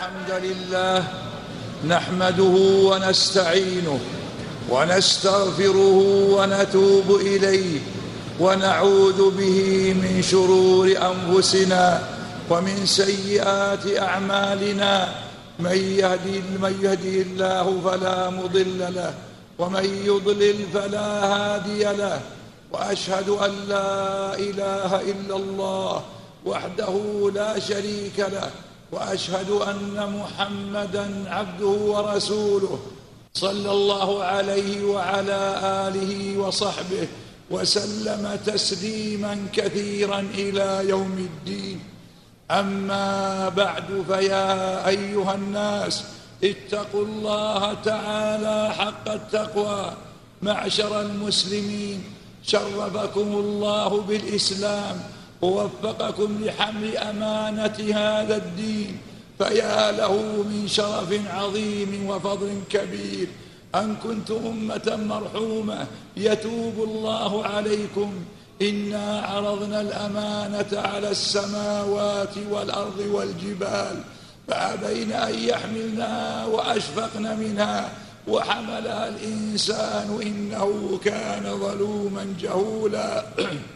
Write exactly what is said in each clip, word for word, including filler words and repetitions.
الحمد لله نحمده ونستعينه ونستغفره ونتوب إليه ونعوذ به من شرور أنفسنا ومن سيئات أعمالنا. من يهدي من يهدي الله فلا مضل له ومن يضلل فلا هادي له، وأشهد أن لا إله إلا الله وحده لا شريك له، وأشهد أن محمدًا عبده ورسوله صلى الله عليه وعلى آله وصحبه وسلم تسليماً كثيراً إلى يوم الدين. أما بعد، فيا أيها الناس اتقوا الله تعالى حق التقوى. معشر المسلمين، شرفكم الله بالإسلام ووفقكم لحمل أمانة هذا الدين، فيا له من شرف عظيم وفضل كبير أن كنتم أمة مرحومة يتوب الله عليكم. إنا عرضنا الأمانة على السماوات والأرض والجبال فأبين أن يحملنها وأشفقن منها وحملها الإنسان إنه كان ظلوما جهولا.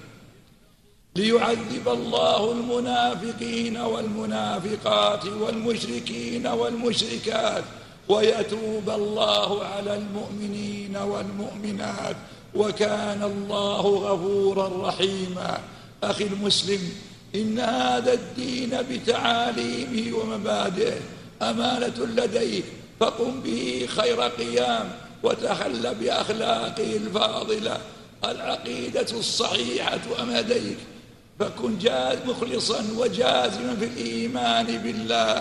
ليعذب الله المنافقين والمنافقات والمشركين والمشركات ويتوب الله على المؤمنين والمؤمنات، وكان الله غفورا رحيما. أخي المسلم، إن هذا الدين بتعاليمه ومبادئه أمانة لديك، فقم به خير قيام وتخل بأخلاقه الفاضلة. العقيدة الصحيحة أمديك، فكن جاز مخلصا وجازما في الإيمان بالله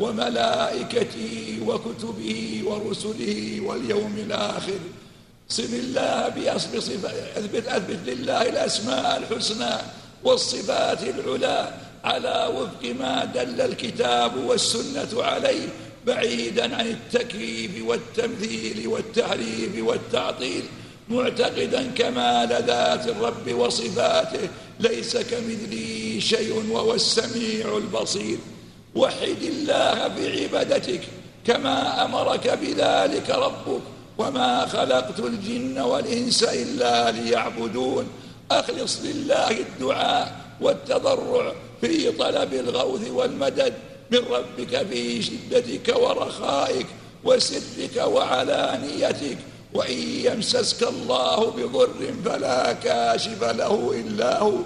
وملائكته وكتبه ورسله واليوم الآخر. صف الله بأصل صفات، أثبت, أثبت لله الأسماء الحسنى والصفات العلى على وفق ما دل الكتاب والسنة عليه، بعيدا عن التكييف والتمثيل والتحريف والتعطيل، معتقدا كمال ذات الرب وصفاته ليس كمثله شيء وهو السميع البصير. وحد الله بعبادتك كما أمرك بذلك ربك، وما خلقت الجن والإنس إلا ليعبدون. أخلص لله الدعاء والتضرع في طلب الغوث والمدد من ربك في شدتك ورخائك وسرك وعلانيتك. وإن يمسسك الله بضر فلا كاشف له إلا هو،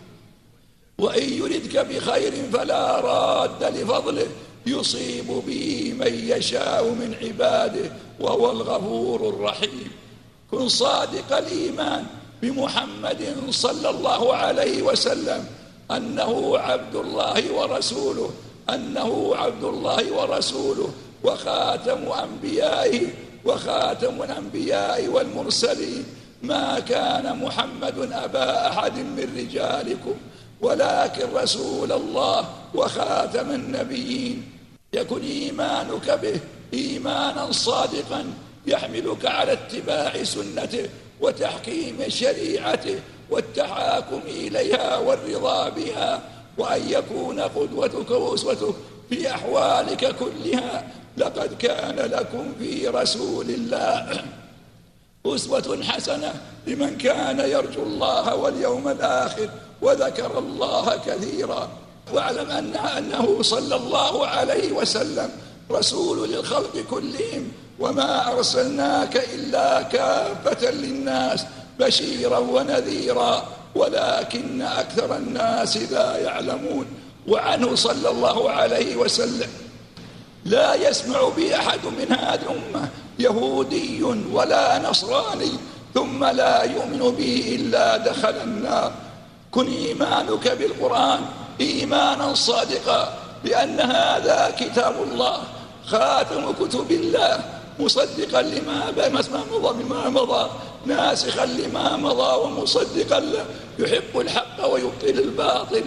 وإن يردك بخير فلا راد لفضله، يصيب به من يشاء من عباده وهو الغفور الرحيم. كن صادق الإيمان بمحمد صلى الله عليه وسلم أنه عبد الله ورسوله أنه عبد الله ورسوله وخاتم أنبيائه وخاتم الأنبياء والمرسلين. ما كان محمد أبا أحد من رجالكم ولكن رسول الله وخاتم النبيين. يكن إيمانك به إيمانا صادقا يحملك على اتباع سنته وتحكيم شريعته والتحاكم إليها والرضا بها، وأن يكون قدوتك وأسوتك في أحوالك كلها. لقد كان لكم في رسول الله أسوة حسنة لمن كان يرجو الله واليوم الآخر وذكر الله كثيرا. واعلم أنه صلى الله عليه وسلم رسول للخلق كلهم، وما أرسلناك إلا كافة للناس بشيرا ونذيرا ولكن أكثر الناس لا يعلمون. وعنه صلى الله عليه وسلم: لا يسمع بي أحد من هذه الأمة يهودي ولا نصراني ثم لا يؤمن بي إلا دخل النار. كن إيمانك بالقرآن إيمانا صادقا بأن هذا كتاب الله خاتم كتب الله مصدقا لما مضى بما مضى ناسخا لما مضى ومصدقا له، يحب الحق ويبطل الباطل.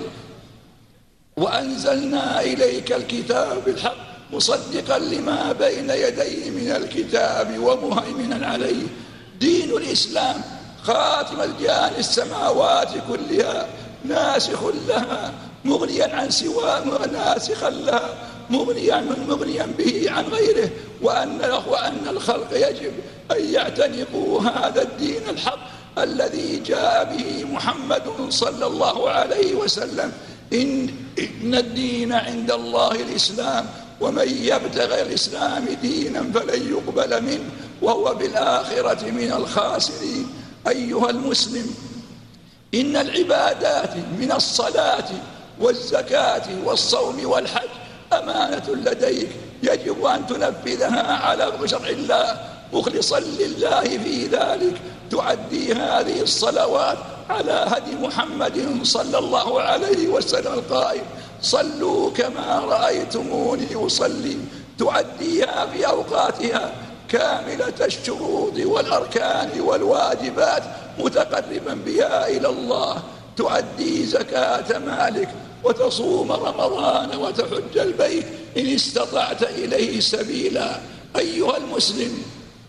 وأنزلنا إليك الكتاب بالحق مصدقا لما بين يديه من الكتاب ومهيمنا عليه. دين الإسلام خاتم الجان السماوات كلها ناسخ لها مغنيا عن سواه وناسخا لها مغنيا مغنيا به عن غيره، وأن وأن الخلق يجب أن يعتنقوا هذا الدين الحق الذي جاء به محمد صلى الله عليه وسلم. إن, إن الدين عند الله الإسلام، ومن يبتغي الإسلام دينا فلن يقبل منه وهو بالآخرة من الخاسرين. أيها المسلم، إن العبادات من الصلاة والزكاة والصوم والحج أمانة لديك، يجب أن تنفذها على شرع الله مخلصا لله في ذلك. تؤدي هذه الصلوات على هدي محمد صلى الله عليه وسلم القائل: صلوا كما رأيتموني أصلي. تؤديها في أوقاتها كاملة الشروط والأركان والواجبات متقربا بها إلى الله. تؤدي زكاة مالك وتصوم رمضان وتحج البيت إن استطعت إليه سبيلا. أيها المسلم،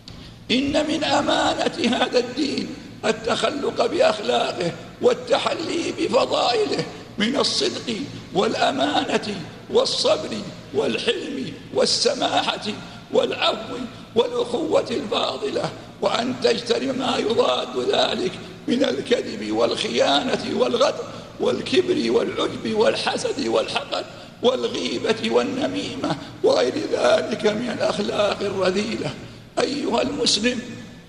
إن من أمانة هذا الدين التخلق بأخلاقه والتحلي بفضائله من الصدق والأمانة والصبر والحلم والسماحة والعفو والأخوة الفاضلة، وأن تجتنب ما يضاد ذلك من الكذب والخيانة والغدر والكبر والعجب والحسد والحقد والغيبة والنميمة وغير ذلك من الأخلاق الرذيلة. أيها المسلم،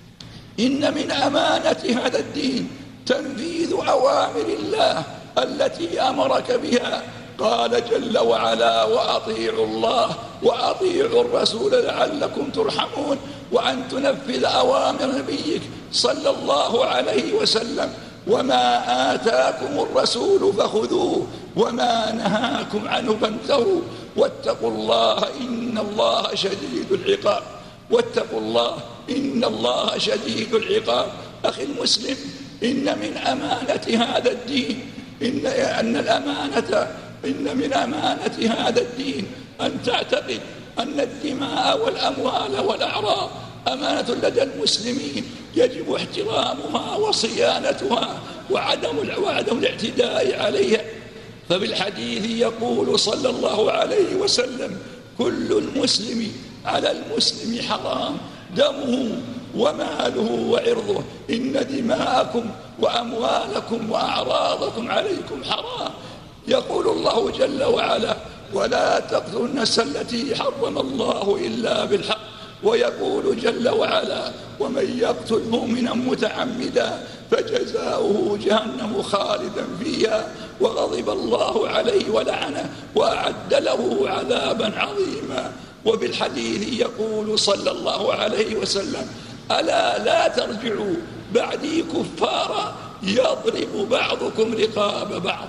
إن من أمانة هذا الدين تنفيذ أوامر الله التي أمرك بها. قال جل وعلا: وأطيعوا الله وأطيعوا الرسول لعلكم ترحمون. وأن تنفذ أوامر نبيك صلى الله عليه وسلم: وما آتاكم الرسول فخذوه وما نهاكم عنه فانتهوا واتقوا الله إن الله شديد العقاب. واتقوا الله إن الله شديد العقاب. أخي المسلم، إن من أمانة هذا الدين إن أن الأمانة إن من أمانة هذا الدين أن تعتقد أن الدماء والأموال والأعراض أمانة لدى المسلمين يجب احترامها وصيانتها وعدم وعدم الاعتداء عليها. فبالحديث يقول صلى الله عليه وسلم: كل المسلم على المسلم حرام دمه وماله وعرضه، إن دماءكم وأموالكم وأعراضكم عليكم حرام. يقول الله جل وعلا: ولا تقتلوا النفس التي حرم الله إلا بالحق. ويقول جل وعلا: ومن يقتل مؤمنا متعمدا فجزاؤه جهنم خالدا فيها وغضب الله عليه ولعنه وأعد له عذابا عظيما. وبالحديث يقول صلى الله عليه وسلم: ألا لا ترجعوا بعدي كفارا يضرب بعضكم رقاب بعض.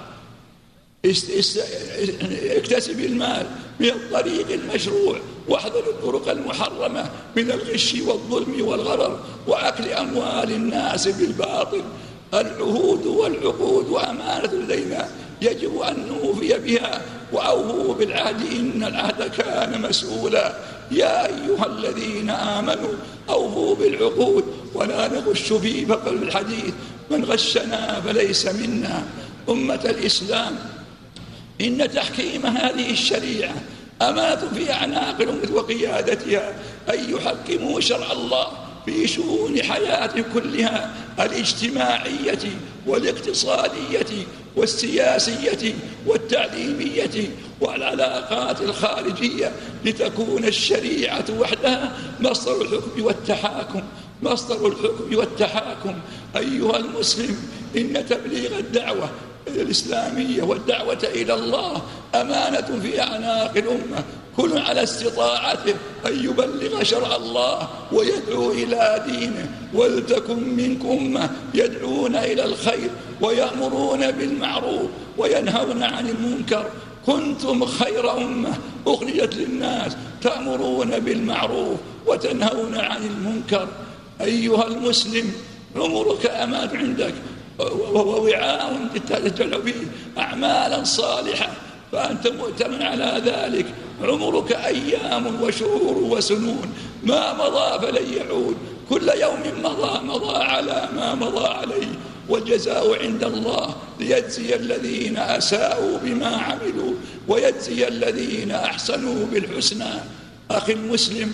اكتسب المال من الطريق المشروع واحذر الطرق المحرمة من الغش والظلم والغرر وأكل أموال الناس بالباطل. العهود والعقود وأمانة لدينا يجب أن نوفي بها، وأوفوا بالعهد إن العهد كان مسؤولا. يا أيها الذين آمنوا أوفوا بالعقود ولا نغش فيه. فقل بالحديث: من غشنا فليس منا. أمة الإسلام، إن تحكيم هذه الشريعة أمانة في أعناق الأمة وقيادتها أن يحكموا شرع الله في شؤون حياة كلها، الاجتماعية والاقتصادية والسياسية والتعليمية والعلاقات الخارجية، لتكون الشريعة وحدها مصدر الحكم والتحاكم مصدر الحكم والتحاكم. أيها المسلم، إن تبليغ الدعوة الإسلامية والدعوة إلى الله أمانة في أعناق الأمة. كل على استطاعته أن يبلغ شرع الله ويدعو إلى دينه. ولتكن منكم أمة يدعون إلى الخير ويأمرون بالمعروف وينهون عن المنكر. كنتم خير أمة أخرجت للناس تأمرون بالمعروف وتنهون عن المنكر. أيها المسلم، عمرك أمان عندك وهو وعاء تتجلى فيه أعمالا صالحة، فأنت مؤتمن على ذلك. عمرك أيام وشهور وسنون، ما مضى فلن يعود. كل يوم مضى مضى على ما مضى عليه. والجزاء عند الله ليجزي الذين أساءوا بما عملوا ويجزي الذين أحسنوا بالحسنى. أخي المسلم،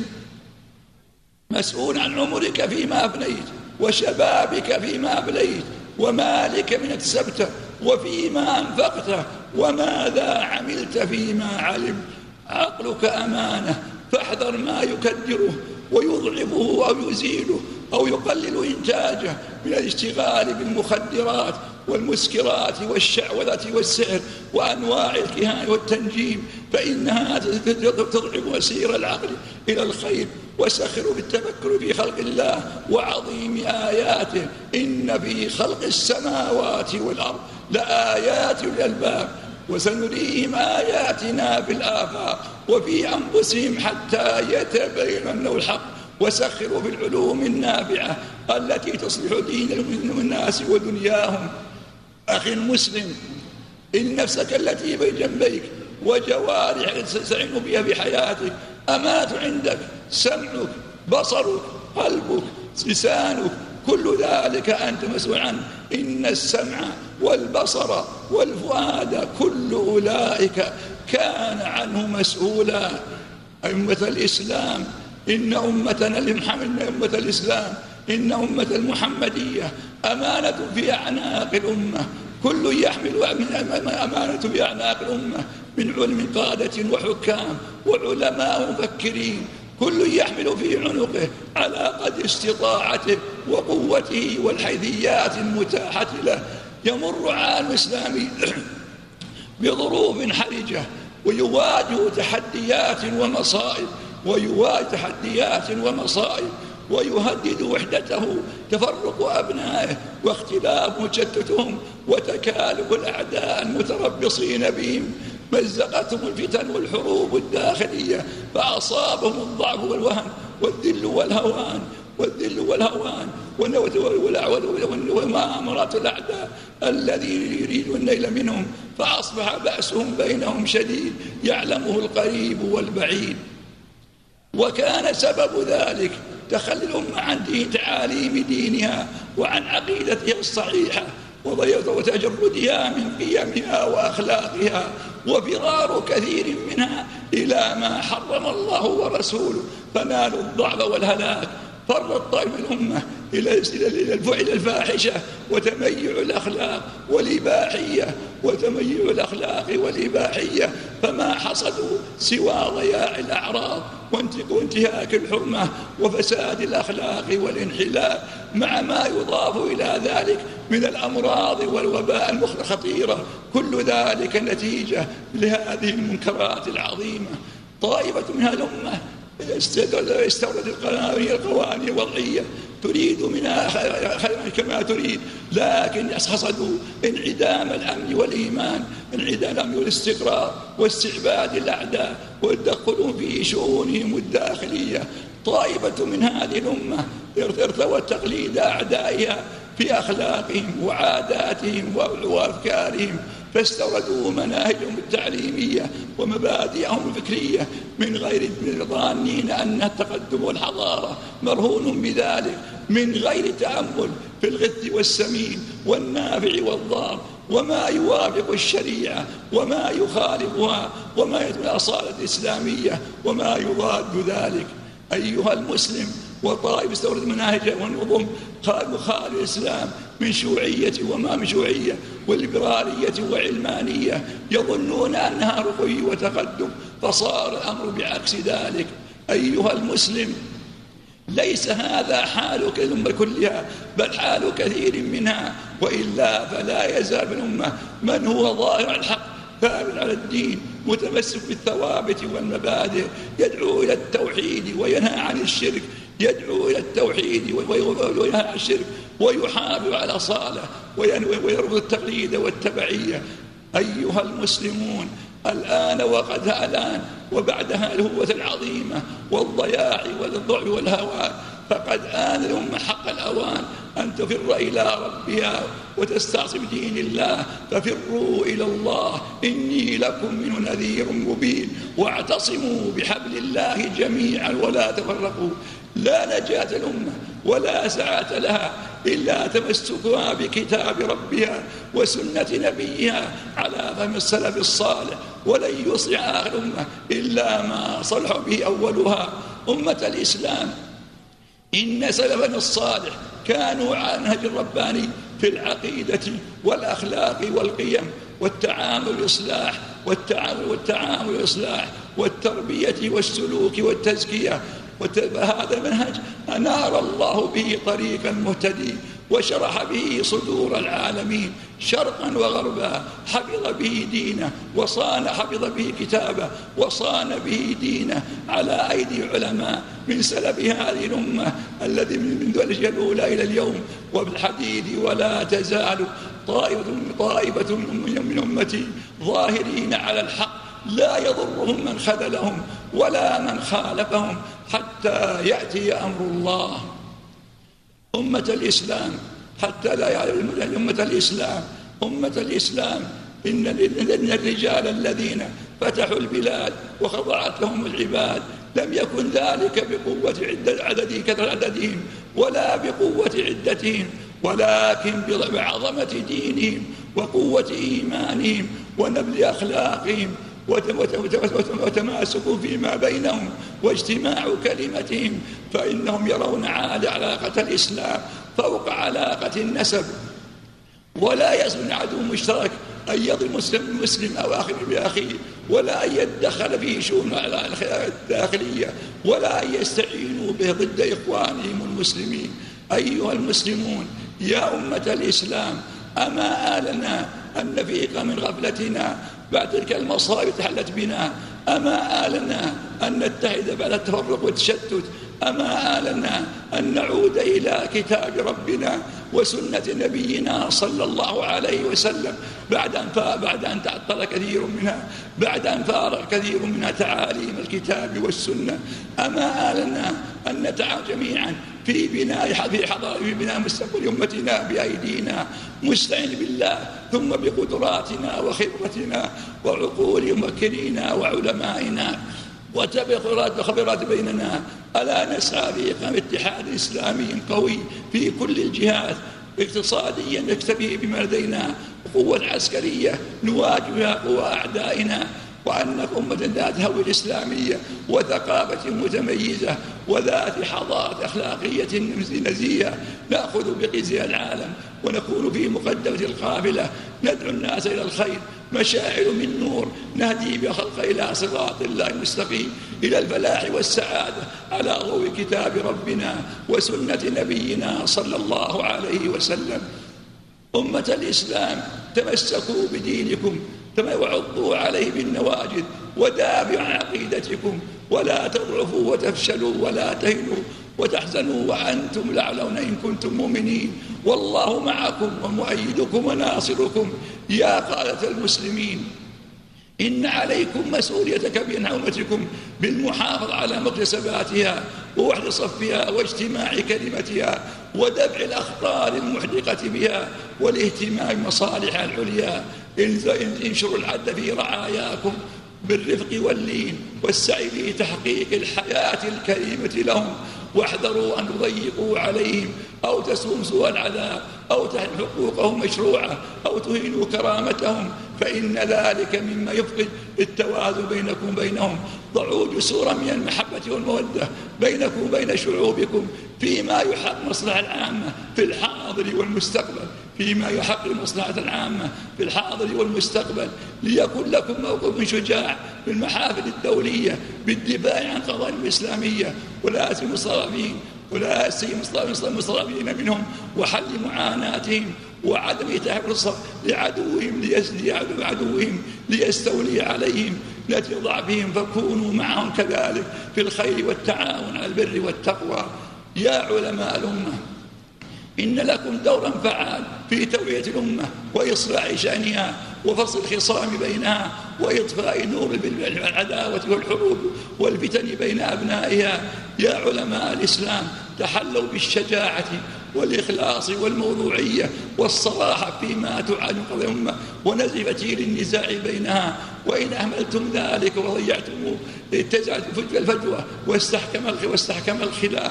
مسؤول عن عمرك فيما أفنيت، وشبابك فيما أبليت، ومالك من اكتسبته، وفيما أنفقته، وماذا عملت فيما علمت. عقلك أمانة، فاحذر ما يكدره ويضعفه أو يزيله أو يقلل إنتاجه من الاشتغال بالمخدرات والمسكرات والشعوذة والسحر وأنواع الكهان والتنجيم، فإنها تضعف مسير العقل إلى الخير. وسخروا بالتفكر في خلق الله وعظيم آياته، إن في خلق السماوات والأرض لآيات للألباب وسنريهم آياتنا في الآفاق وفي أنفسهم حتى يتبين أنه الحق. وسخروا بالعلوم النافعة التي تصلح دين الناس ودنياهم. أخي المسلم، إن نفسك التي بين جنبيك وجوارحك تستعين بها في حياتك أمانة عندك، سمعك، بصرك، قلبك، لسانك، كل ذلك أنت مسؤول عنه. إن السمع والبصر والفؤاد كل أولئك كان عنه مسؤولا. أمة الإسلام، إن أمتنا إن أمة الإسلام إن أمة المحمدية أمانة في أعناق الأمة، كل يحمل أمانة في أعناق الأمة من علم قادة وحكام وعلماء مفكرين، كل يحمل في عنقه على قدر استطاعته وقوته والحيثيات المتاحة له. يمر عالم إسلامي بظروف حرجة ويواجه تحديات ومصائب ويواجه تحديات ومصائب ويهدد وحدته تفرق أبنائه واختلاف مشتتهم وتكالب الأعداء المتربصين بهم. مزقتهم الفتن والحروب الداخلية فأصابهم الضعف والوهن والذل والهوان والذل والهوان ومؤامرات الأعداء الذين يريدون النيل منهم، فأصبح بأسهم بينهم شديد يعلمه القريب والبعيد. وكان سبب ذلك تخلي الأمة عن دين تعاليم دينها وعن عقيدتها الصحيحة وتجردها من قيمها وأخلاقها وفرار كثير منها إلى ما حرم الله ورسوله، فنالوا الضعف والهلاك. فرت طائف الأمة إلى الفعل الفاحشة وتميع الأخلاق والإباحية وتميع الأخلاق والإباحية، فما حصدوا سوى ضياع الأعراض وانتهاك الحرمة وفساد الأخلاق والانحلال، مع ما يضاف إلى ذلك من الأمراض والوباء الخطيرة. كل ذلك نتيجة لهذه المنكرات العظيمة. طائفة من الأمة استوردت القوانين الوضعية تريد منها خيرا كما تريد، لكن حصدوا انعدام الأمن والإيمان، انعدام الأمن والاستقرار واستعباد الأعداء والتدخل في شؤونهم الداخلية. طائفة من هذه الأمة ارتوت تقليد أعدائها في أخلاقهم وعاداتهم وأفكارهم، فاستوردوا مناهجهم التعليمية ومبادئهم الفكرية من غير ظانين أن التقدم والحضارة مرهون بذلك، من غير تأمل في الغث والسمين والنافع والضار وما يوافق الشريعة وما يخالفها وما يتم الأصالة الإسلامية وما يضاد ذلك. أيها المسلم، وطائف استورد مناهج ونظم مخالف الإسلام من شيوعية وما من شيوعية والليبرالية وعلمانية يظنون أنها رقي وتقدم، فصار الأمر بعكس ذلك. أيها المسلم، ليس هذا حالك الأمة كلها بل حال كثير منها، وإلا فلا يزال من الأمة من هو ظاهر الحق ثابت على الدين متمسك بالثوابت والمبادئ، يدعو إلى التوحيد وينهى عن الشرك، يدعو إلى التوحيد وينهى عن الشرك ويحافظ على الأصالة ويرفض التقليد والتبعية. أيها المسلمون، الآن وقد الآن وبعدها الهوة العظيمة والضياع والضعف والهوان، فقد آن الأمة حق الأوان أن تفر إلى ربها وتستعصم دين الله. ففروا إلى الله إني لكم منه نذير مبين، واعتصموا بحبل الله جميعا ولا تفرقوا. لا نجاة الأمة ولا سعة لها إلا تمسكها بكتاب ربها وسنة نبيها على فهم السلف الصالح، ولن يصلح آخر الأمة إلا ما صلح به أولها. أمة الإسلام، إن سلفنا الصالح كانوا على نهج الرباني في العقيدة والأخلاق والقيم والتعامل والإصلاح والتعامل والتعامل والإصلاح والتربية والسلوك والتزكية. وهذا المنهج أنار الله به طريقا مهتدي وشرح به صدور العالمين شرقا وغربا، حفظ به دينه وصان حفظ به كتابه وصان به دينه على أيدي علماء من سلف هذه الأمة الذي من ذلك الأولى إلى اليوم. وبالحديث ولا تزال طائفة طائفة من أمتي ظاهرين على الحق لا يضرهم من خذلهم ولا من خالفهم حتى يأتي أمر الله. أمة الإسلام حتى لا يعلم أمة الإسلام أمة الإسلام إن الرجال الذين فتحوا البلاد وخضعت لهم العباد لم يكن ذلك بقوة عدة عدد كثر عددهم ولا بقوة عدتهم، ولكن بعظمة دينهم وقوة إيمانهم ونبل أخلاقهم وتماسك فيما بينهم واجتماع كلمتهم، فإنهم يرون علاقة الإسلام فوق علاقة النسب، ولا يزن عدو مشترك أن يضرب مسلم مسلم أو آخر بأخيه، ولا أن يتدخل في شؤون الداخلية، ولا أن يستعينوا به ضد إخوانهم المسلمين. أيها المسلمون يا أمة الإسلام، أما آلنا أن نفيق من غفلتنا بعد تلك المصائب تحلت بنا؟ أما آلنا أن نتحد بعد التفرق والتشتت؟ أما آلنا أن نعود إلى كتاب ربنا وسنة نبينا صلى الله عليه وسلم بعد أن بعد أن تعطل كثير منها، بعد أن فارغ كثير منها تعاليم الكتاب والسنة؟ أما آلنا أن نتعاون جميعا في بناء في حضارة في بناء مستقبل أمتنا بأيدينا، مستعين بالله ثم بقدراتنا وخبرتنا وعقول مفكرينا وعلمائنا وتبقى خبرات بيننا، ألا نسعى في إقامة اتحاد إسلامي قوي في كل الجهات، اقتصاديا نكتفي بما لدينا، قوة عسكرية نواجه قوى أعدائنا، وأن أمة ذات هوية إسلامية وثقافة متميزة وذات حضارة أخلاقية نزيهة نأخذ بقزي العالم ونكون في مقدمة القافلة، ندعو الناس إلى الخير، مشاعر من نور نهدي بخلق إلى صراط الله المستقيم، إلى الفلاح والسعادة على ضوء كتاب ربنا وسنة نبينا صلى الله عليه وسلم. أمة الإسلام، تمسكوا بدينكم وعضوا عليه بالنواجذ ودافعوا عن عقيدتكم، ولا تضعفوا وتفشلوا ولا تهنوا وتحزنوا وأنتم الأعلون إن كنتم مؤمنين، والله معكم ومؤيدكم وناصركم. يا قادة المسلمين، إن عليكم مسؤولية كبيرة عن أمتكم بالمحافظة على مكتسباتها ووحد صفها واجتماع كلمتها ودفع الأخطار المحدقة بها والاهتمام بمصالحها العليا. انشروا العدل في رعاياكم بالرفق واللين والسعي في تحقيق الحياة الكريمة لهم، واحذروا أن تضيقوا عليهم أو تسوم سوء العذاب أو تحرموا حقوقهم مشروعة أو تهينوا كرامتهم، فإن ذلك مما يفقد التوازن بينكم وبينهم. ضعوا جسورا من المحبة والمودة بينكم وبين شعوبكم فيما يحقق المصلحة العامة في الحاضر والمستقبل فيما يحقق المصلحة العامة في الحاضر والمستقبل ليكن لكم موقف شجاع في المحافل الدولية بالدفاع عن قضايا الإسلامية ولا سيما المستضعفين ولا سيما المستضعفين منهم وحل معاناتهم وعدم إتاحة الصف لعدوهم لعدوهم ليستولي عليهم نتي ضعفهم، فكونوا معهم كذلك في الخير والتعاون على البر والتقوى. يا علماء الأمة، إن لكم دورا فعال في توعية الأمة وإصلاح شأنها وفصل الخصام بينها وإطفاء نور العداوة والحروب والفتن بين أبنائها. يا علماء الإسلام، تحلوا بالشجاعة والإخلاص والموضوعية والصراحة فيما تعاني قضايا الأمة ونزف فتيل النزاع بينها، وإن أهملتم ذلك وضيعتم اتسعت الفجوة واستحكم واستحكم الخلاف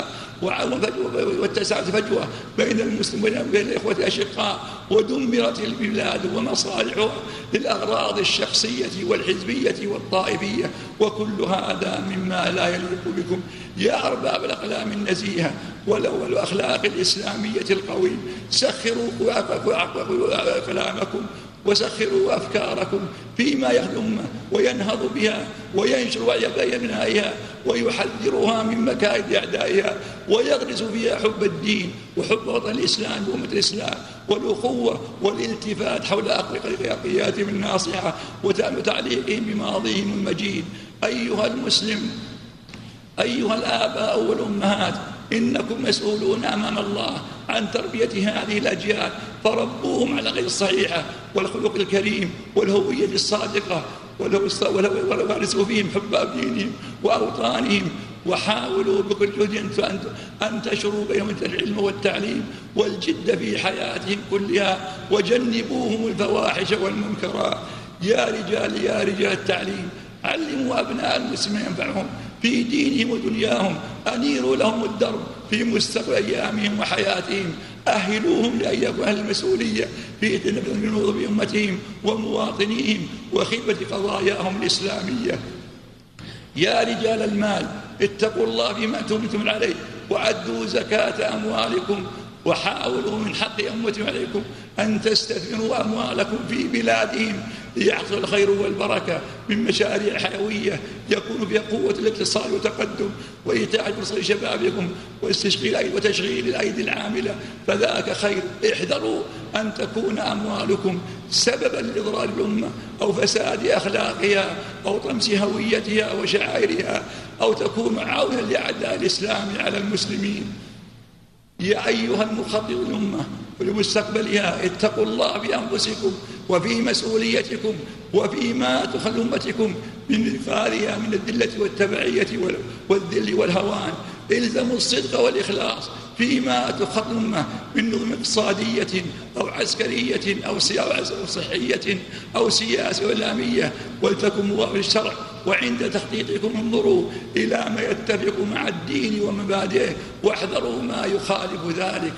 واتسعت فجوة بين المسلمين وبين الإخوة الأشقاء، ودمرت البلاد ومصالحها للأغراض الشخصية والحزبية والطائفية، وكل هذا مما لا يليق بكم يا أرباب الأقلام النزيهة والأخلاق الإسلامية القويم. سخروا كلامكم وسخروا أفكاركم فيما يخدم وينهض بها وينشر وعي بأبنائها ويحذرها من مكائد أعدائها، ويغرس فيها حب الدين وحب وطن الإسلام وأمة الإسلام والأخوة والالتفات حول أخلاقياتهم الناصحة وتعليقهم بماضيهم المجيد. أيها المسلم، أيها الآباء والأمهات، إنكم مسؤولون أمام الله عن تربية هذه الأجيال، فربوهم على غير الصحيحة والخلق الكريم والهوية الصادقة، وارزقوا فيهم حب دينهم وأوطانهم، وحاولوا بكل جهد أن تنشروا بينهم العلم والتعليم والجد في حياتهم كلها، وجنبوهم الفواحش والمنكرات. يا رجال يا رجال التعليم، علموا أبناء المسلمين ينفعهم في دينهم ودنياهم، أنيروا لهم الدرب في مستقبل أيامهم وحياتهم، أهلوهم لأن يكون أهل المسؤولية في تنظيم بأمتهم ومواطنيهم وخدمة قضاياهم الإسلامية. يا رجال المال، اتقوا الله فيما أنتم عليه، وعدوا زكاة أموالكم، وحاولوا من حق أمتهم عليكم أن تستثمروا أموالكم في بلادهم ليحصل الخير والبركة من مشاريع حيوية يكون فيها قوة الاقتصاد وتقدم وإتاحة فرصة لشبابكم واستشغال وتشغيل الأيدي العاملة، فذاك خير. احذروا أن تكون أموالكم سببا لإضرار الأمة أو فساد أخلاقها أو طمس هويتها وشعائرها، أو تكون عونا لأعداء الإسلام على المسلمين. يا أيها المخطط الأمة ولمستقبلها، اتقوا الله في أنفسكم وفي مسؤوليتكم وفيما تخل أمتكم من إنفاذها من الذلة والتبعية والذل والهوان. الزموا الصدق والإخلاص فيما تخل الأمة من نظم اقتصادية أو عسكرية أو صحية أو سياسية وإعلامية، ولتكن موافق للشرع. وعند تخطيطكم انظروا إلى ما يتفق مع الدين ومبادئه، واحذروا ما يخالف ذلك.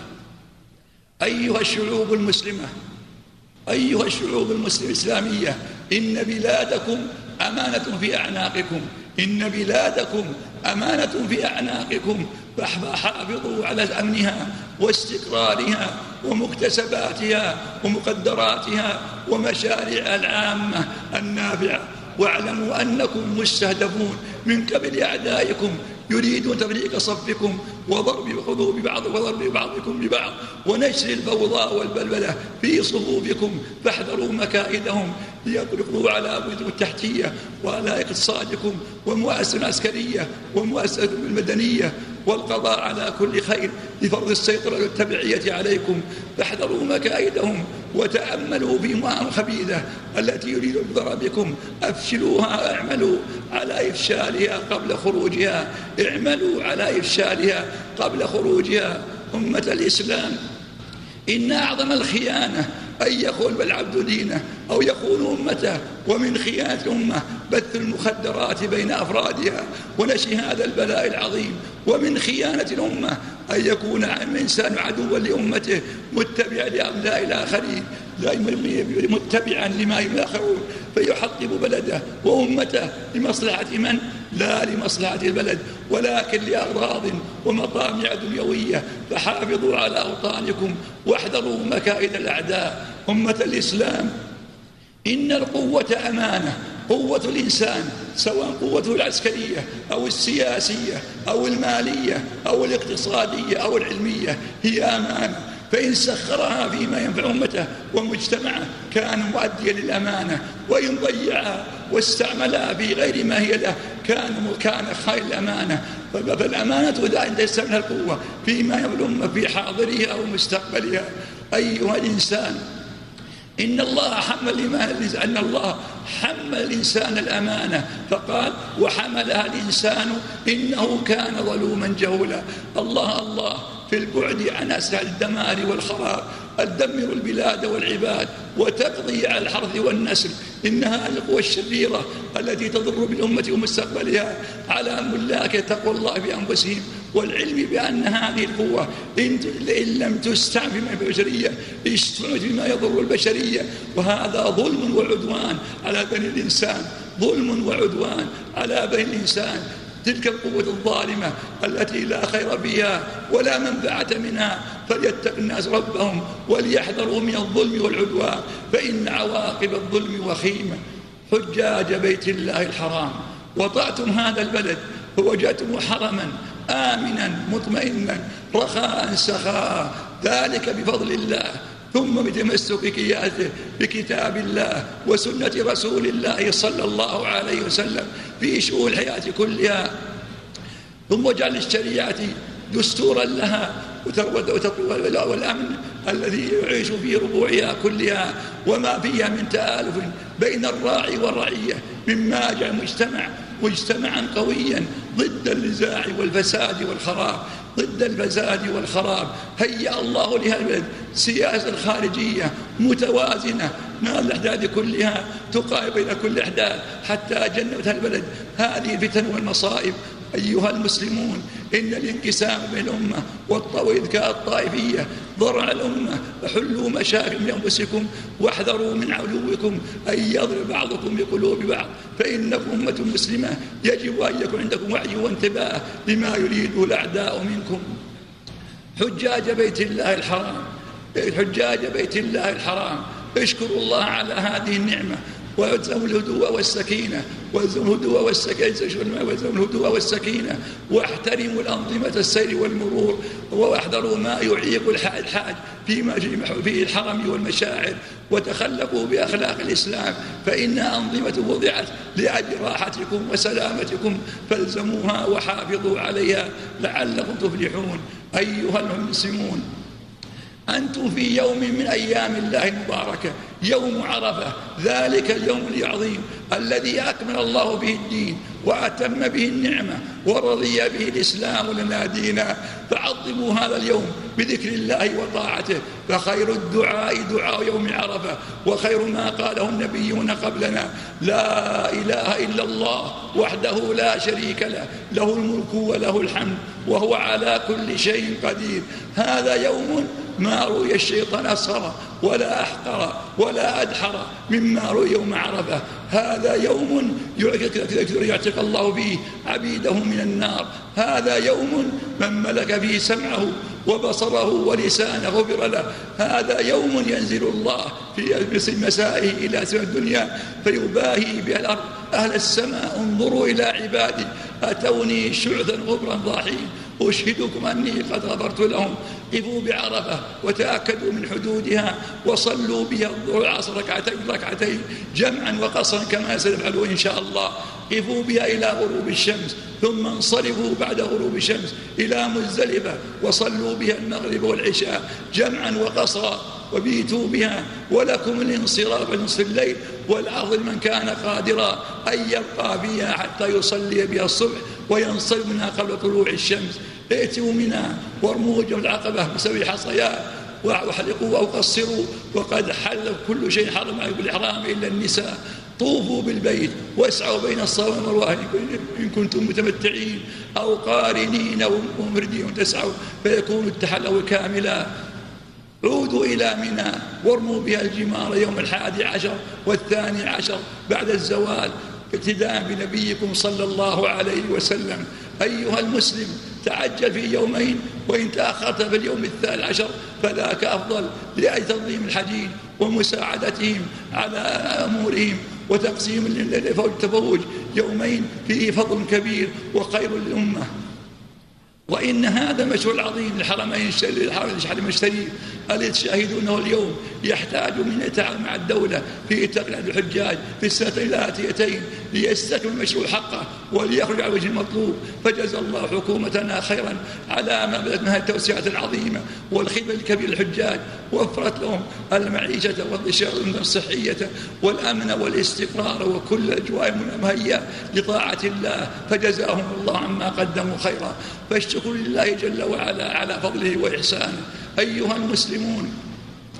أيها الشعوب المسلمة، أيها الشعوب المسلمة الإسلامية، إن بلادكم أمانة في أعناقكم، إن بلادكم أمانة في أعناقكم، فحافظوا على أمنها واستقرارها ومكتسباتها ومقدراتها ومشاريعها العامة النافعة، واعلموا أنكم مستهدفون من قبل أعدائكم يريدون تفريق صفكم وضرب قلوب بعض وضرب بعضكم ببعض ونشر الفوضى والبلبلة في صفوفكم، فاحذروا مكائدهم ليطلقوا على أبوابكم التحتية وعلى اقتصادكم ومؤسسة عسكرية ومؤسسة المدنية، والقضاء على كل خير لفرض السيطرة والتبعية عليكم، فاحذروا مكائدهم وتأملوا في مؤامرة خبيثة التي يريدون بضربكم. أفشلوها، اعملوا على إفشالها قبل خروجها، اعملوا على إفشالها قبل خروجها. أمة الإسلام، إن أعظم الخيانة أن يخون العبد دينه أو يخون أمته، ومن خيانة الأمة بث المخدرات بين أفرادها ونشر هذا البلاء العظيم، ومن خيانة الأمة أن يكون الإنسان عدوا لأمته متبعا لأبناء الآخرين، متبعا لما يآخرون، فيحطم بلده وأمته لمصلحة من؟ لا لمصلحة البلد ولكن لأغراض ومطامع دنيوية. فحافظوا على أوطانكم واحذروا مكائد الأعداء. أمة الإسلام، إن القوة أمانة، قوة الإنسان سواء قوته العسكرية أو السياسية أو المالية أو الاقتصادية أو العلمية هي أمانة، فإن سخرها فيما ينفع أمته ومجتمعه كان مؤديا للأمانة، وإن ضيعها واستعملها في غير ما هي له كان كان خير الأمانة. فالأمانة دائما تستعملها القوة فيما ينفع الأمة في حاضرها أو مستقبلها. أيها الإنسان، إن الله حمل الإيمان، أن الله حمل الإنسان الأمانة فقال وحملها الإنسان إنه كان ظلوما جهولا. الله الله في البعد عن أسرع الدمار والخراب، تدمر البلاد والعباد وتقضي على الحرث والنسل. إنها القوى الشريرة التي تضر بالأمة ومستقبلها. على ملاك تقوى الله بأنفسهم والعلم بأن هذه القوة إن لم تستعمل في البشرية استعملت بما يضر البشرية، وهذا ظلم وعدوان على بني الإنسان، ظلم وعدوان على بني الإنسان. تلك القوة الظالمة التي لا خير فيها ولا منفعة منها، فليتق الناس ربهم وليحذروا من الظلم والعدوان، فإن عواقب الظلم وخيمة. حجاج بيت الله الحرام وطعتم هذا البلد فوجدتم حرما آمنا مطمئنا رخاء سخاء، ذلك بفضل الله ثم بتمسك بقيادته بكتاب الله وسنة رسول الله صلى الله عليه وسلم في شؤون الحياة كلها. ثم جعل الشريعة دستورا لها والأمن الذي يعيش في ربوعها كلها وما فيها من تآلف بين الراعي والرعية، مما جعل مجتمع مجتمعا قويا ضد النزاع والفساد والخراب ضد الفساد والخراب. هيأ الله لهذا البلد سياسة خارجية متوازنة مع الأحداث كلها تقارب بين كل أحداث حتى جنبت البلد هذه الفتن والمصائب. أيها المسلمون، إن الانقسام بين الأمة والإذكاء الطائفية ضر على الأمة، فحلوا مشاكل من أنفسكم واحذروا من عدوكم أن يضرب بعضكم بقلوب بعض، فإنكم أمة مسلمة يجب أن يكون عندكم وعي وانتباه لما يريده الأعداء منكم. حجاج بيت الله الحرام حجاج بيت الله الحرام اشكروا الله على هذه النعمة والزموا الهدوء والسكينة والزموا الهدوء والسكينة والزموا الهدوء والسكينة واحترموا الأنظمة السير والمرور واحذروا ما يعيق الحاج في الحرم والمشاعر، وتخلقوا بأخلاق الإسلام فإن أنظمة وضعت لأجل راحتكم وسلامتكم فالزموها وحافظوا عليها لعلكم تفلحون. أيها المسلمون، أنتم في يوم من أيام الله المباركة، يوم عرفة، ذلك اليوم العظيم الذي أكمل الله به الدين وأتم به النعمة ورضي به الإسلام لنا دينا، فعظموا هذا اليوم بذكر الله وطاعته، فخير الدعاء دعاء يوم عرفة، وخير ما قاله النبيون قبلنا لا إله إلا الله وحده لا شريك له، له الملك وله الحمد وهو على كل شيء قدير. هذا يوم ما رؤي الشيطان أصغر ولا أحقر ولا أدحر مما رؤي يوم عرفة. هذا يوم يعتق الله فيه عبيده من النار. هذا يوم من ملك فيه سمعه وبصره ولسانه غفر له. هذا يوم ينزل الله في مسائه إلى سماء الدنيا فيباهي بها الأرض أهل السماء انظروا إلى عبادي أتوني شعثا غبرا ضاحين أشهدكم أني قد غفرت لهم. قفوا بعرفة وتأكدوا من حدودها وصلوا بها الظهر العصر ركعتين ركعتين جمعا وقصرا كما سنفعل إن شاء الله. قفوا بها إلى غروب الشمس ثم انصرفوا بعد غروب الشمس إلى مزدلفة وصلوا بها المغرب والعشاء جمعا وقصرا وبيتوا بها، ولكم الانصراف نصف الليل والعرض من كان قادرا أن يبقى بها حتى يصلي بها الصبح وينصرف منها قبل طلوع الشمس. ائتوا منها وارموا جمع العقبة بسبع حصيات واحلقوا أو قصروا وقد حل كل شيء حرم عليكم الإحرام إلا النساء. طوفوا بالبيت واسعوا بين الصفا والمروة إن كنتم متمتعين أو قارنين أو مفردين تسعوا فيكون التحلل كاملا. عودوا إلى منى وارموا بها الجمار يوم الحادي عشر والثاني عشر بعد الزوال اقتداء بنبيكم صلى الله عليه وسلم. أيها المسلم، تعجل في يومين وإن تأخرت في اليوم الثالث عشر فذاك أفضل لأجل تنظيم الحجيج ومساعدتهم على أمورهم وتقسيم التفوج يومين فيه فضل كبير وخير للأمة. وإن هذا المشروع العظيم للحرمين الحرم الشريف الذي تشاهدونه اليوم يحتاج من التعاون مع الدولة في تقنية الحجاج في السنة الآتيتين ليستكمل المشروع حقه وليخرج على وجه المطلوب. فجزا الله حكومتنا خيرا على ما بدأت منها التوسعة العظيمة والخدمة الكبيرة للحجاج، وفرت لهم المعيشة والضمان الصحية والأمن والاستقرار وكل الأجواء المهيئة لطاعة الله، فجزاهم الله عما قدموا خيرا. فالشكر لله جل وعلا على فضله وإحسانه. أيها المسلمون،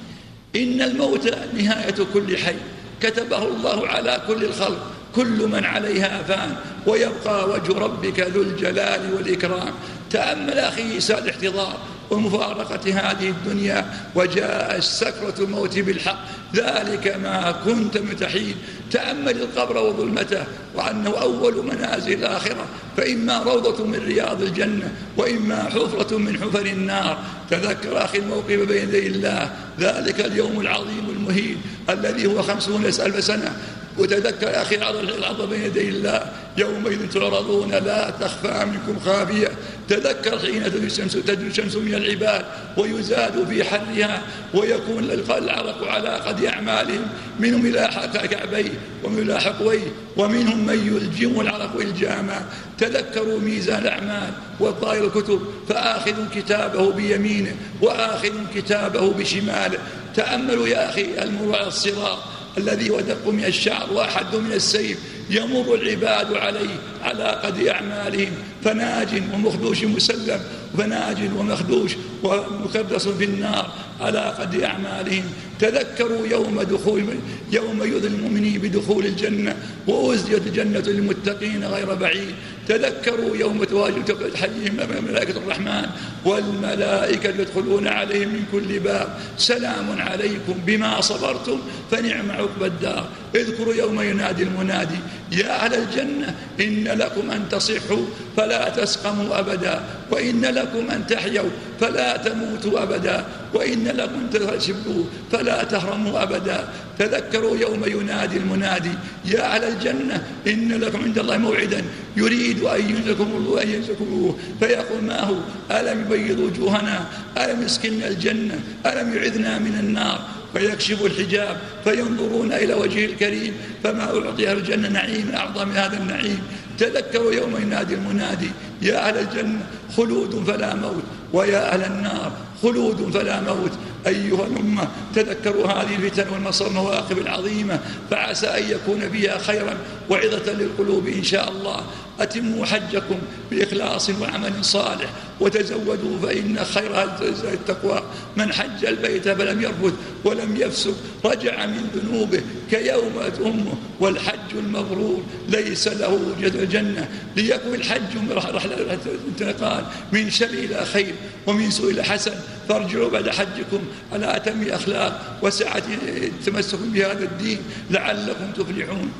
إن الموت نهاية كل حي كتبه الله على كل الخلق، كل من عليها فان، ويبقى وجه ربك ذو الجلال والإكرام. تأمل أخي ساء الاحتضار ومفارقة هذه الدنيا، وجاء سكرة الموت بالحق، ذلك ما كنت متحيل. تأمل القبر وظلمته، وأنه أول منازل الآخرة، فإما روضة من رياض الجنة وإما حفرة من حفر النار. تذكر أخي الموقف بين يدي الله، ذلك اليوم العظيم المهين الذي هو خمسون ألف سنة. وتذكر أخي العرض بين يدي الله، يومئذ تعرضون لا تخفى منكم خافية. تذكر حين تدنو الشمس الشمس من العباد ويزاد في حرها، ويكون العرق على قد أعمالهم، منهم إلى كعبيه ومن إلى حقويه، ومنهم من يلجم العرق إلجاما. تذكروا ميزان الأعمال وطائر الكتب، فآخذ كتابه بيمينه وآخذ كتابه بشماله. تأملوا يا أخي المرور على الصراط الذي ودق من الشعر وأحد من السيف، يمر العباد عليه على قد أعمالهم، فناج ومخدوش مسلم، فناج ومخدوش ومكدس في النار على قد أعمالهم. تذكروا يوم دخول يوم يؤذي المؤمنين بدخول الجنة، وأزلت الجنة للمتقين غير بعيد. تذكروا يوم تواجد حيهم ملائكة الرحمن والملائكة يدخلون عليهم من كل باب، سلام عليكم بما صبرتم فنعم عقبى الدار. اذكروا يوم ينادي المنادي يا أهل الجنة إن لكم أن تصحوا فلا تسقموا أبدا، وإن لكم أن تحيوا فلا تموتوا أبدا، وإن لكم أن تشبوا فلا تهرموا أبدا. تذكروا يوم ينادي المنادي يا أهل الجنة إن لكم عند الله موعدا يريد أن ينزلكم الله أن ينزلكم، فيقول ما هو؟ ألم يبيض وجوهنا، ألم يسكننا الجنة، ألم يعذنا من النار، فيكشف الحجاب فينظرون إلى وجهه الكريم، فما أعطي أهل الجنة نعيم أعظم من هذا النعيم. تذكروا يوم ينادي المنادي يا أهل الجنة خلود فلا موت، ويا أهل النار خلود فلا موت. أيها الأمة تذكروا هذه الفتن والمواقف العظيمة، فعسى أن يكون فيها خيرا وعظة للقلوب إن شاء الله. أتموا حجكم بإخلاص وعمل صالح، وتزودوا فإن خير التقوى من حج البيت فلم يرفث ولم يفسق رجع من ذنوبه كيوم أمه. والحج المبرور ليس له جنة، ليكن الحج رحلة انتقال من شر إلى خير ومن سوء إلى حسن. فارجعوا بعد حجكم على أتم الأخلاق وسعة التمسك بهذا الدين لعلكم تفلحون.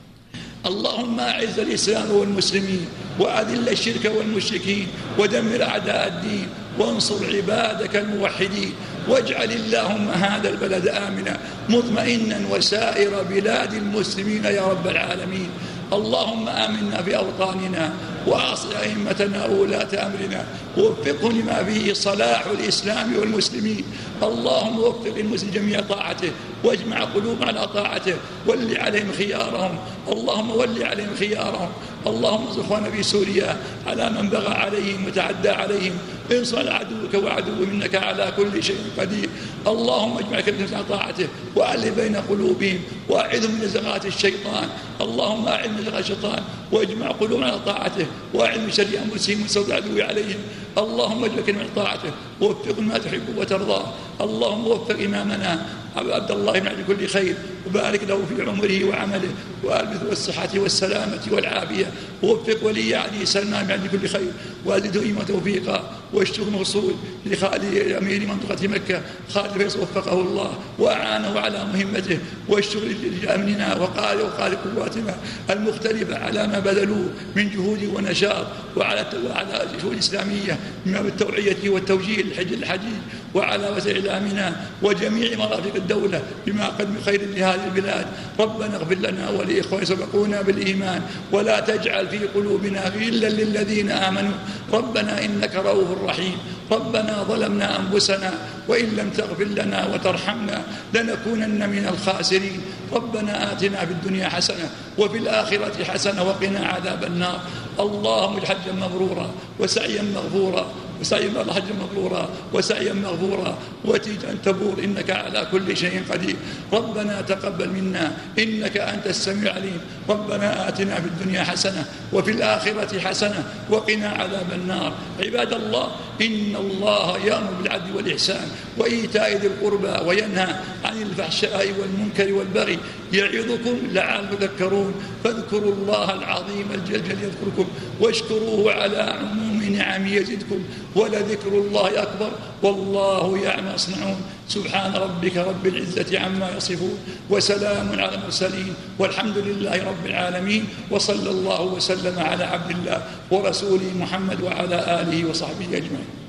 اللهم أعز الإسلام والمسلمين، وأذل الشرك والمشركين، ودمر أعداء الدين، وانصر عبادك الموحدين، واجعل اللهم هذا البلد آمنا مطمئنا وسائر بلاد المسلمين يا رب العالمين. اللهم آمنا في أوطاننا، وأصلح أئمتنا وولاة أمرنا، ووفقهم لما فيه صلاح الإسلام والمسلمين. اللهم وفق المسلمين جميع طاعته، واجمع قلوبنا على طاعته، ول عليهم خيارهم. اللهم ول عليهم خيارهم. اللهم انصر اخواننا في سوريا على من بغى عليهم وتعدى عليهم. انصر عدوك وعدو منك على كل شيء قدير. اللهم اجمع كلمتهم على طاعته، وألف بين قلوبهم، وأعذهم من نزغات الشيطان. اللهم أعذ من نزغات الشيطان، واجمع قلوبنا على طاعته، وأعذ من شر أنفسهم من صوت العدو عليهم. اللهم اجمع كلمة على طاعته، ووفقهم ما تحب وترضى. اللهم وفق إمامنا عبد الله بن عبد كل خير، وبارك له في عمره وعمله، وألبثه الصحة والسلامة والعافية. ووفق ولي عهده سلمان بن عبد كل خير، وأزده إيمة توفيقا، واشتغل مغصول لخالد أمير منطقة مكة خالد فيصل وفقه الله وأعانه على مهمته، واشتغل لأمننا وقال وقال قواتنا المختلفة على ما بذلوه من جهود ونشاط، وعلى على الشؤون الإسلامية من التوعية والتوجيه للحج الحديث، وعلى وسائل إعلامنا وجميع مرافق الدولة بما قد من خير لهذه البلاد. ربنا اغفر لنا ولإخواننا سبقونا بالإيمان، ولا تجعل في قلوبنا غلا للذين آمنوا. ربنا إنك رؤوف رحيم. ربنا ظلمنا أنفسنا، وإن لم تغفر لنا وترحمنا لنكونن من الخاسرين. ربنا آتنا في الدنيا حسنة وفي الآخرة حسنة وقنا عذاب النار. اللهم اجعل حجا مبرورا وسعيا مغفورا وسعيهم الحج مبرورا وسعيا مغفورا وتيجا تبور إنك على كل شيء قدير. ربنا تقبل منا إنك أنت السميع العليم. ربنا آتنا في الدنيا حسنة وفي الآخرة حسنة وقنا عذاب النار. عباد الله، إن الله يأمر بالعدل والإحسان وإيتاء ذي القربى وينهى عن الفحشاء والمنكر والبغي يعظكم لعلكم تذكرون. فاذكروا الله العظيم الجليل يذكركم واشكروه على عموم نعمه يزدكم ولذكر الله أكبر والله يعلم ما يصنعون. سبحان ربك رب العزة عما يصفون وسلام على المرسلين والحمد لله رب العالمين. وصلى الله وسلم على عبد الله ورسوله محمد وعلى آله وصحبه أجمعين.